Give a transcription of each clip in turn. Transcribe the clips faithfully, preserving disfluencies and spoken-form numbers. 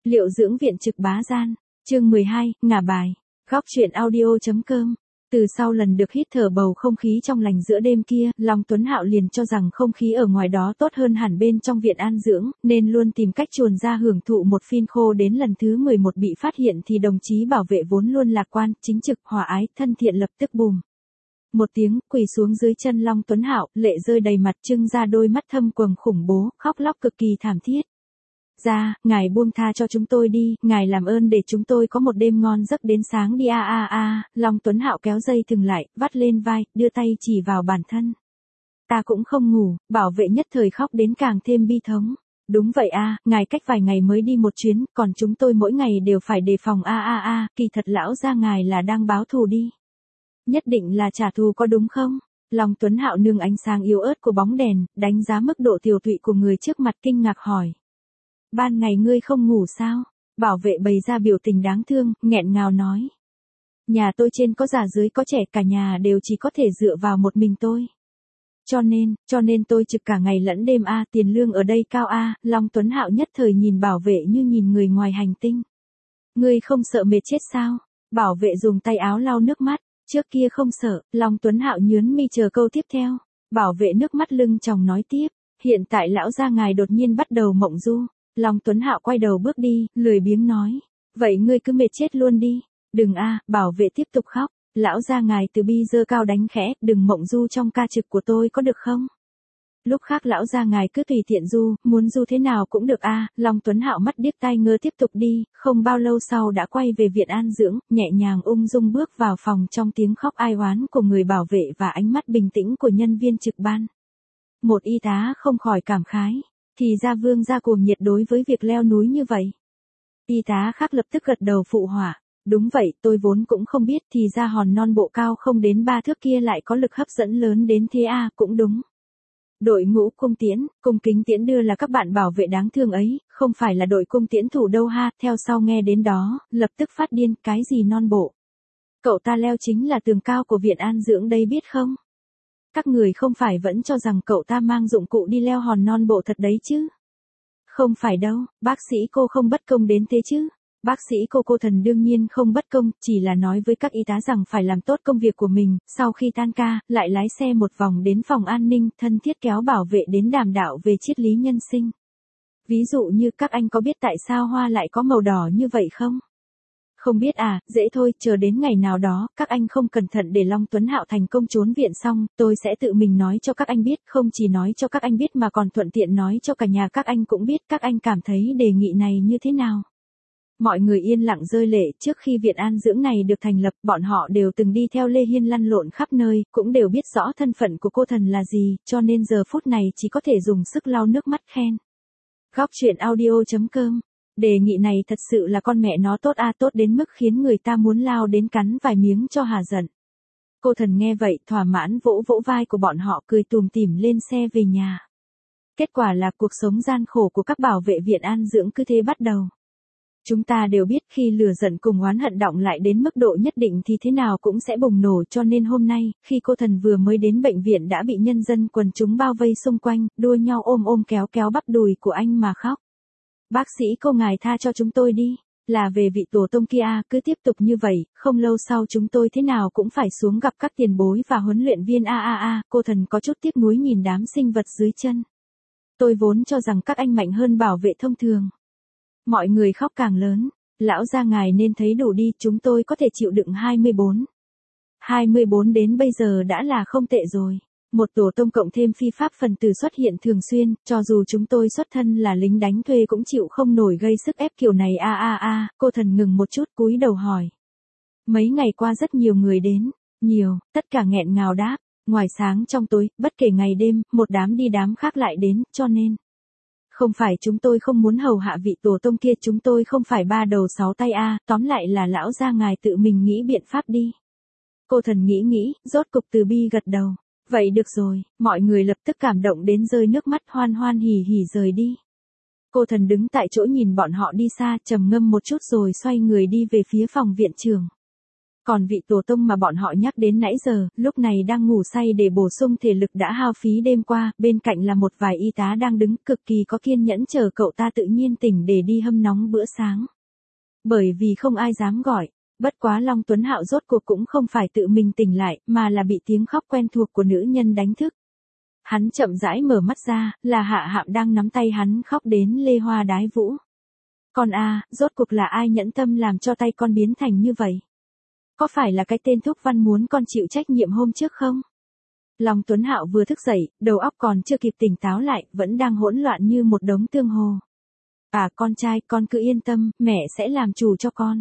Liệu dưỡng viện trực bá gian, chương mười hai, ngả bài, góc truyện audio.com. Từ sau lần được hít thở bầu không khí trong lành giữa đêm kia, Long Tuấn Hạo liền cho rằng không khí ở ngoài đó tốt hơn hẳn bên trong viện an dưỡng, nên luôn tìm cách chuồn ra hưởng thụ một phin khô. Đến lần thứ mười một bị phát hiện thì đồng chí bảo vệ vốn luôn lạc quan, chính trực, hòa ái, thân thiện lập tức bùm một tiếng, quỳ xuống dưới chân Long Tuấn Hạo, lệ rơi đầy mặt, trưng ra đôi mắt thâm quầng khủng bố, khóc lóc cực kỳ thảm thiết. Ra, ngài buông tha cho chúng tôi đi, ngài làm ơn để chúng tôi có một đêm ngon giấc đến sáng đi a a a. Long Tuấn Hạo kéo dây thừng lại, vắt lên vai, đưa tay chỉ vào bản thân. Ta cũng không ngủ, bảo vệ nhất thời khóc đến càng thêm bi thống. Đúng vậy a, ngài cách vài ngày mới đi một chuyến, còn chúng tôi mỗi ngày đều phải đề phòng a a a, kỳ thật lão gia ngài là đang báo thù đi. Nhất định là trả thù có đúng không? Long Tuấn Hạo nương ánh sáng yếu ớt của bóng đèn, đánh giá mức độ tiểu tụy của người trước mặt, kinh ngạc hỏi. Ban ngày ngươi không ngủ sao? Bảo vệ bày ra biểu tình đáng thương, nghẹn ngào nói. Nhà tôi trên có già dưới có trẻ, cả nhà đều chỉ có thể dựa vào một mình tôi. Cho nên, cho nên tôi trực cả ngày lẫn đêm a, tiền lương ở đây cao a. Long Tuấn Hạo nhất thời nhìn bảo vệ như nhìn người ngoài hành tinh. Ngươi không sợ mệt chết sao? Bảo vệ dùng tay áo lau nước mắt. Trước kia không sợ, Long Tuấn Hạo nhướn mi chờ câu tiếp theo. Bảo vệ nước mắt lưng tròng nói tiếp. Hiện tại lão gia ngài đột nhiên bắt đầu mộng du. Long Tuấn Hạo quay đầu bước đi, lười biếng nói. Vậy ngươi cứ mệt chết luôn đi. Đừng a, bảo vệ tiếp tục khóc. Lão gia ngài từ bi giơ cao đánh khẽ, đừng mộng du trong ca trực của tôi có được không? Lúc khác lão gia ngài cứ tùy tiện du, muốn du thế nào cũng được a. Long Tuấn Hạo mắt điếc tai ngơ tiếp tục đi, không bao lâu sau đã quay về viện an dưỡng, nhẹ nhàng ung dung bước vào phòng trong tiếng khóc ai oán của người bảo vệ và ánh mắt bình tĩnh của nhân viên trực ban. Một y tá không khỏi cảm khái. Thì ra Vương gia cuồng nhiệt đối với việc leo núi như vậy. Y tá khác lập tức gật đầu phụ họa. Đúng vậy, tôi vốn cũng không biết thì ra hòn non bộ cao không đến ba thước kia lại có lực hấp dẫn lớn đến thế a, à, cũng đúng. Đội ngũ cung tiễn, cung kính tiễn đưa là các bạn bảo vệ đáng thương ấy, không phải là đội cung tiễn thủ đâu ha. Theo sau nghe đến đó, lập tức phát điên, cái gì non bộ. Cậu ta leo chính là tường cao của viện an dưỡng đây biết không? Các người không phải vẫn cho rằng cậu ta mang dụng cụ đi leo hòn non bộ thật đấy chứ? Không phải đâu, bác sĩ cô không bất công đến thế chứ? Bác sĩ cô cô thần đương nhiên không bất công, chỉ là nói với các y tá rằng phải làm tốt công việc của mình, sau khi tan ca, lại lái xe một vòng đến phòng an ninh, thân thiết kéo bảo vệ đến đàm đạo về triết lý nhân sinh. Ví dụ như các anh có biết tại sao hoa lại có màu đỏ như vậy không? Không biết à, dễ thôi, chờ đến ngày nào đó, các anh không cẩn thận để Long Tuấn Hạo thành công trốn viện xong, tôi sẽ tự mình nói cho các anh biết, không chỉ nói cho các anh biết mà còn thuận tiện nói cho cả nhà các anh cũng biết, các anh cảm thấy đề nghị này như thế nào? Mọi người yên lặng rơi lệ, trước khi viện an dưỡng này được thành lập, bọn họ đều từng đi theo Lê Hiên lăn lộn khắp nơi, cũng đều biết rõ thân phận của cô thần là gì, cho nên giờ phút này chỉ có thể dùng sức lau nước mắt khen. Góc truyện audio.com. Đề nghị này thật sự là con mẹ nó tốt a, tốt đến mức khiến người ta muốn lao đến cắn vài miếng cho hà giận. Cô thần nghe vậy, thỏa mãn vỗ vỗ vai của bọn họ, cười tùm tìm lên xe về nhà. Kết quả là cuộc sống gian khổ của các bảo vệ viện an dưỡng cứ thế bắt đầu. Chúng ta đều biết khi lửa giận cùng oán hận đọng lại đến mức độ nhất định thì thế nào cũng sẽ bùng nổ, cho nên hôm nay, khi cô thần vừa mới đến bệnh viện đã bị nhân dân quần chúng bao vây xung quanh, đua nhau ôm ôm kéo kéo bắp đùi của anh mà khóc. Bác sĩ cô ngài tha cho chúng tôi đi, là về vị tổ tông kia, cứ tiếp tục như vậy, không lâu sau chúng tôi thế nào cũng phải xuống gặp các tiền bối và huấn luyện viên a a a. Cô thần có chút tiếc nuối nhìn đám sinh vật dưới chân. Tôi vốn cho rằng các anh mạnh hơn bảo vệ thông thường. Mọi người khóc càng lớn, lão gia ngài nên thấy đủ đi, chúng tôi có thể chịu đựng hai mươi bốn. hai mươi bốn đến bây giờ đã là không tệ rồi. Một tổ tông cộng thêm phi pháp phần tử xuất hiện thường xuyên, cho dù chúng tôi xuất thân là lính đánh thuê cũng chịu không nổi gây sức ép kiểu này a a a. Cô thần ngừng một chút cúi đầu hỏi. Mấy ngày qua rất nhiều người đến, nhiều, tất cả nghẹn ngào đáp, ngoài sáng trong tối, bất kể ngày đêm, một đám đi đám khác lại đến, cho nên. Không phải chúng tôi không muốn hầu hạ vị tổ tông kia, chúng tôi không phải ba đầu sáu tay a, tóm lại là lão gia ngài tự mình nghĩ biện pháp đi. Cô thần nghĩ nghĩ, rốt cục từ bi gật đầu. Vậy được rồi, mọi người lập tức cảm động đến rơi nước mắt, hoan hoan hỉ hỉ rời đi. Cô thần đứng tại chỗ nhìn bọn họ đi xa, trầm ngâm một chút rồi xoay người đi về phía phòng viện trưởng. Còn vị tổ tông mà bọn họ nhắc đến nãy giờ, lúc này đang ngủ say để bổ sung thể lực đã hao phí đêm qua, bên cạnh là một vài y tá đang đứng cực kỳ có kiên nhẫn chờ cậu ta tự nhiên tỉnh để đi hâm nóng bữa sáng. Bởi vì không ai dám gọi, bất quá Long Tuấn Hạo rốt cuộc cũng không phải tự mình tỉnh lại, mà là bị tiếng khóc quen thuộc của nữ nhân đánh thức. Hắn chậm rãi mở mắt ra, là Hạ Hạm đang nắm tay hắn khóc đến lê hoa đái vũ. Con a, rốt cuộc là ai nhẫn tâm làm cho tay con biến thành như vậy? Có phải là cái tên Thúc Văn muốn con chịu trách nhiệm hôm trước không? Long Tuấn Hạo vừa thức dậy, đầu óc còn chưa kịp tỉnh táo lại, vẫn đang hỗn loạn như một đống tương hồ. À con trai, con cứ yên tâm, mẹ sẽ làm chủ cho con.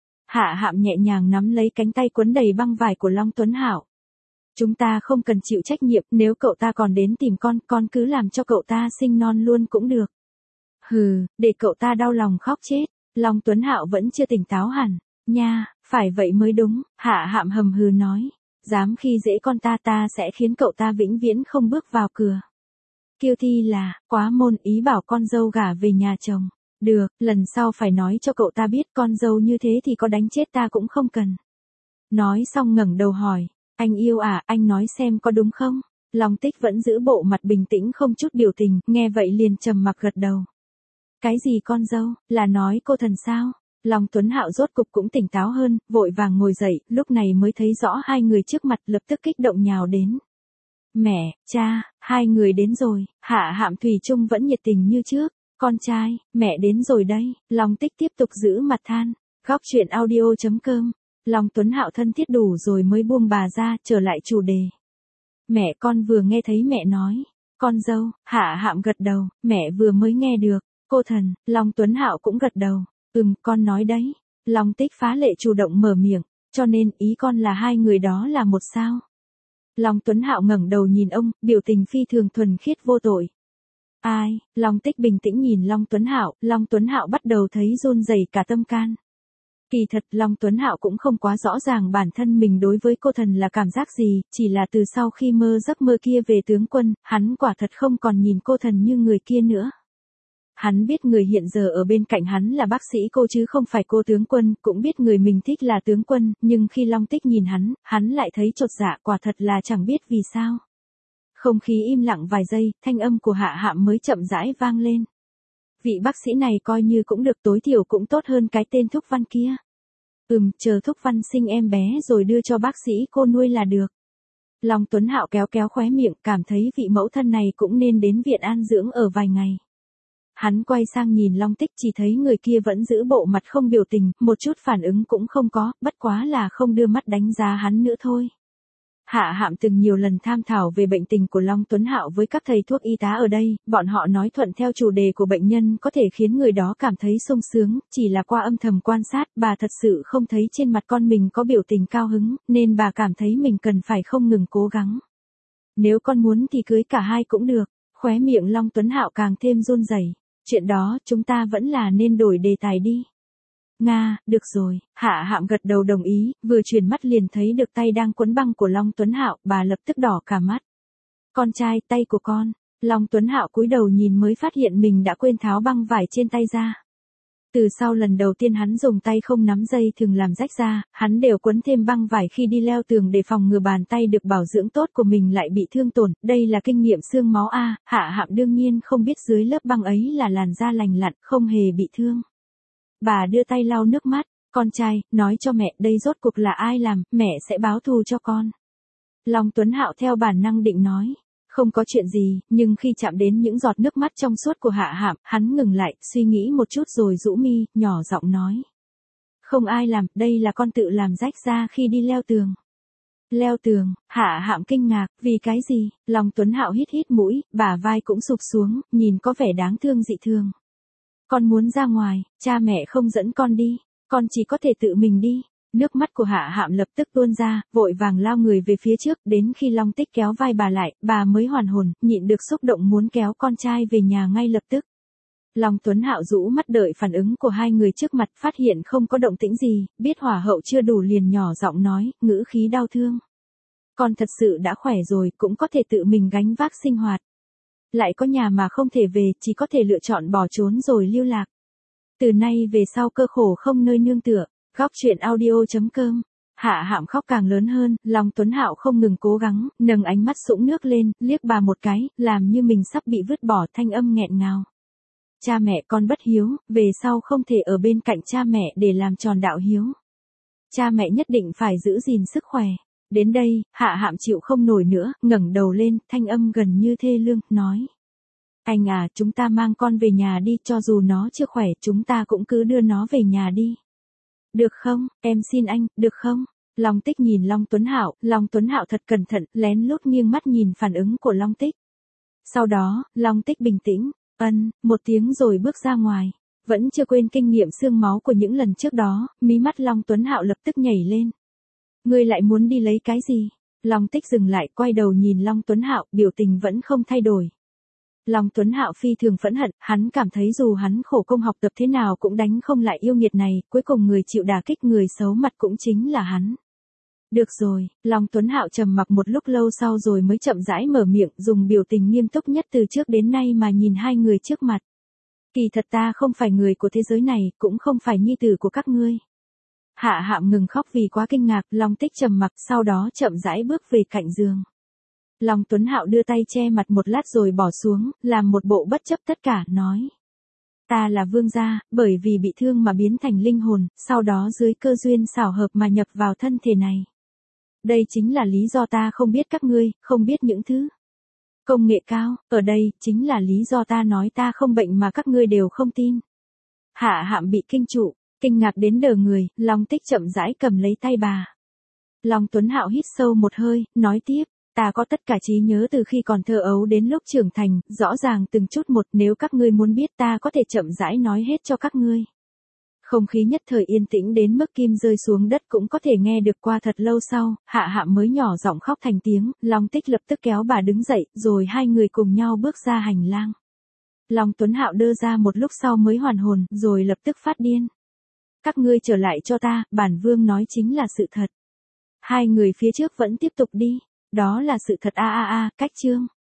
Hạ Hạm nhẹ nhàng nắm lấy cánh tay quấn đầy băng vải của Long Tuấn Hạo. Chúng ta không cần chịu trách nhiệm, nếu cậu ta còn đến tìm con, con cứ làm cho cậu ta sinh non luôn cũng được. Hừ, để cậu ta đau lòng khóc chết. Long Tuấn Hạo vẫn chưa tỉnh táo hẳn. Nha, phải vậy mới đúng, Hạ Hạm hầm hừ nói. Dám khi dễ con ta ta sẽ khiến cậu ta vĩnh viễn không bước vào cửa. Kiêu Thi là, quá môn ý bảo con dâu gả về nhà chồng. Được, lần sau phải nói cho cậu ta biết con dâu như thế thì có đánh chết ta cũng không cần. Nói xong ngẩng đầu hỏi, anh yêu à, anh nói xem có đúng không? Long Tích vẫn giữ bộ mặt bình tĩnh không chút biểu tình, nghe vậy liền trầm mặc gật đầu. Cái gì con dâu, là nói cô thần sao? Long Tuấn Hạo rốt cục cũng tỉnh táo hơn, vội vàng ngồi dậy, lúc này mới thấy rõ hai người trước mặt lập tức kích động nhào đến. Mẹ, cha, hai người đến rồi, Hạ Hạm thủy chung vẫn nhiệt tình như trước. Con trai, mẹ đến rồi đây, Long Tích tiếp tục giữ mặt than. Góc truyện audio chấm com. Long Tuấn Hạo thân thiết đủ rồi mới buông bà ra, trở lại chủ đề. Mẹ con vừa nghe thấy mẹ nói. Con dâu, Hạ Hạm gật đầu, mẹ vừa mới nghe được. Cô thần, Long Tuấn Hạo cũng gật đầu. Ừm, con nói đấy. Long Tích phá lệ chủ động mở miệng, cho nên ý con là hai người đó là một sao. Long Tuấn Hạo ngẩng đầu nhìn ông, biểu tình phi thường thuần khiết vô tội. Ai? Long Tích bình tĩnh nhìn Long Tuấn Hạo, Long Tuấn Hạo bắt đầu thấy run rẩy cả tâm can. Kỳ thật Long Tuấn Hạo cũng không quá rõ ràng bản thân mình đối với cô thần là cảm giác gì, chỉ là từ sau khi mơ giấc mơ kia về tướng quân, hắn quả thật không còn nhìn cô thần như người kia nữa. Hắn biết người hiện giờ ở bên cạnh hắn là bác sĩ cô chứ không phải cô tướng quân, cũng biết người mình thích là tướng quân, nhưng khi Long Tích nhìn hắn, hắn lại thấy chột dạ, quả thật là chẳng biết vì sao. Không khí im lặng vài giây, thanh âm của Hạ Hạm mới chậm rãi vang lên. Vị bác sĩ này coi như cũng được, tối thiểu cũng tốt hơn cái tên Thúc Văn kia. Ừm, chờ Thúc Văn sinh em bé rồi đưa cho bác sĩ cô nuôi là được. Long Tuấn Hạo kéo kéo khóe miệng, cảm thấy vị mẫu thân này cũng nên đến viện an dưỡng ở vài ngày. Hắn quay sang nhìn Long Tích, chỉ thấy người kia vẫn giữ bộ mặt không biểu tình, một chút phản ứng cũng không có, bất quá là không đưa mắt đánh giá hắn nữa thôi. Hạ Hạm từng nhiều lần tham thảo về bệnh tình của Long Tuấn Hạo với các thầy thuốc y tá ở đây, bọn họ nói thuận theo chủ đề của bệnh nhân có thể khiến người đó cảm thấy sung sướng, chỉ là qua âm thầm quan sát, bà thật sự không thấy trên mặt con mình có biểu tình cao hứng, nên bà cảm thấy mình cần phải không ngừng cố gắng. Nếu con muốn thì cưới cả hai cũng được, khóe miệng Long Tuấn Hạo càng thêm run rẩy. Chuyện đó chúng ta vẫn là nên đổi đề tài đi. Nga, được rồi, Hạ Hạm gật đầu đồng ý, vừa chuyển mắt liền thấy được tay đang quấn băng của Long Tuấn Hạo, bà lập tức đỏ cả mắt. Con trai, tay của con. Long Tuấn Hạo cúi đầu nhìn mới phát hiện mình đã quên tháo băng vải trên tay ra. Từ sau lần đầu tiên hắn dùng tay không nắm dây thường làm rách ra, hắn đều quấn thêm băng vải khi đi leo tường để phòng ngừa bàn tay được bảo dưỡng tốt của mình lại bị thương tổn, đây là kinh nghiệm xương máu a. Hạ Hạm đương nhiên không biết dưới lớp băng ấy là làn da lành lặn, không hề bị thương. Bà đưa tay lau nước mắt, con trai, nói cho mẹ đây rốt cuộc là ai làm, mẹ sẽ báo thù cho con. Long Tuấn Hạo theo bản năng định nói. Không có chuyện gì, nhưng khi chạm đến những giọt nước mắt trong suốt của Hạ Hạm, hắn ngừng lại, suy nghĩ một chút rồi rũ mi, nhỏ giọng nói. Không ai làm, đây là con tự làm rách ra khi đi leo tường. Leo tường, Hạ Hạm kinh ngạc, vì cái gì? Long Tuấn Hạo hít hít mũi, bả vai cũng sụp xuống, nhìn có vẻ đáng thương dị thường. Con muốn ra ngoài, cha mẹ không dẫn con đi, con chỉ có thể tự mình đi. Nước mắt của Hạ Hạm lập tức tuôn ra, vội vàng lao người về phía trước, đến khi Long Tích kéo vai bà lại, bà mới hoàn hồn, nhịn được xúc động muốn kéo con trai về nhà ngay lập tức. Long Tuấn Hạo rũ mắt đợi phản ứng của hai người trước mặt, phát hiện không có động tĩnh gì, biết hỏa hậu chưa đủ liền nhỏ giọng nói, ngữ khí đau thương. Con thật sự đã khỏe rồi, cũng có thể tự mình gánh vác sinh hoạt. Lại có nhà mà không thể về, chỉ có thể lựa chọn bỏ trốn rồi lưu lạc. Từ nay về sau cơ khổ không nơi nương tựa. Góc truyện audio chấm com Hạ Hạm khóc càng lớn hơn, Long Tuấn Hạo không ngừng cố gắng, nâng ánh mắt sũng nước lên, liếc bà một cái, làm như mình sắp bị vứt bỏ, thanh âm nghẹn ngào. Cha mẹ con bất hiếu, về sau không thể ở bên cạnh cha mẹ để làm tròn đạo hiếu. Cha mẹ nhất định phải giữ gìn sức khỏe. Đến đây, Hạ Hạm chịu không nổi nữa, ngẩng đầu lên, thanh âm gần như thê lương, nói. Anh à, chúng ta mang con về nhà đi, cho dù nó chưa khỏe, chúng ta cũng cứ đưa nó về nhà đi. Được không, em xin anh, được không? Long Tích nhìn Long Tuấn Hạo, Long Tuấn Hạo thật cẩn thận, lén lút nghiêng mắt nhìn phản ứng của Long Tích. Sau đó, Long Tích bình tĩnh, ân, một tiếng rồi bước ra ngoài. Vẫn chưa quên kinh nghiệm xương máu của những lần trước đó, mí mắt Long Tuấn Hạo lập tức nhảy lên. Ngươi lại muốn đi lấy cái gì? Long Tích dừng lại, quay đầu nhìn Long Tuấn Hạo, biểu tình vẫn không thay đổi. Long Tuấn Hạo phi thường phẫn hận, hắn cảm thấy dù hắn khổ công học tập thế nào cũng đánh không lại yêu nghiệt này, cuối cùng người chịu đả kích người xấu mặt cũng chính là hắn. Được rồi, Long Tuấn Hạo trầm mặc một lúc lâu sau rồi mới chậm rãi mở miệng, dùng biểu tình nghiêm túc nhất từ trước đến nay mà nhìn hai người trước mặt. Kỳ thật ta không phải người của thế giới này, cũng không phải nhi tử của các ngươi. Hạ Hạm ngừng khóc vì quá kinh ngạc, Long Tích trầm mặc, sau đó chậm rãi bước về cạnh giường. Long Tuấn Hạo đưa tay che mặt một lát rồi bỏ xuống, làm một bộ bất chấp tất cả, nói. Ta là vương gia, bởi vì bị thương mà biến thành linh hồn, sau đó dưới cơ duyên xảo hợp mà nhập vào thân thể này. Đây chính là lý do ta không biết các ngươi, không biết những thứ công nghệ cao, ở đây, chính là lý do ta nói ta không bệnh mà các ngươi đều không tin. Hạ Hạm bị kinh trụ, kinh ngạc đến đờ người, Long Tích chậm rãi cầm lấy tay bà. Long Tuấn Hạo hít sâu một hơi, nói tiếp. Ta có tất cả trí nhớ từ khi còn thơ ấu đến lúc trưởng thành, rõ ràng từng chút một, nếu các ngươi muốn biết ta có thể chậm rãi nói hết cho các ngươi. Không khí nhất thời yên tĩnh đến mức kim rơi xuống đất cũng có thể nghe được. Qua thật lâu sau, Hạ Hạm mới nhỏ giọng khóc thành tiếng, Long Tích lập tức kéo bà đứng dậy, rồi hai người cùng nhau bước ra hành lang. Long Tuấn Hạo đơ ra một lúc sau mới hoàn hồn, rồi lập tức phát điên. Các ngươi trở lại cho ta, bản vương nói chính là sự thật. Hai người phía trước vẫn tiếp tục đi. Đó là sự thật a a a, cách chương.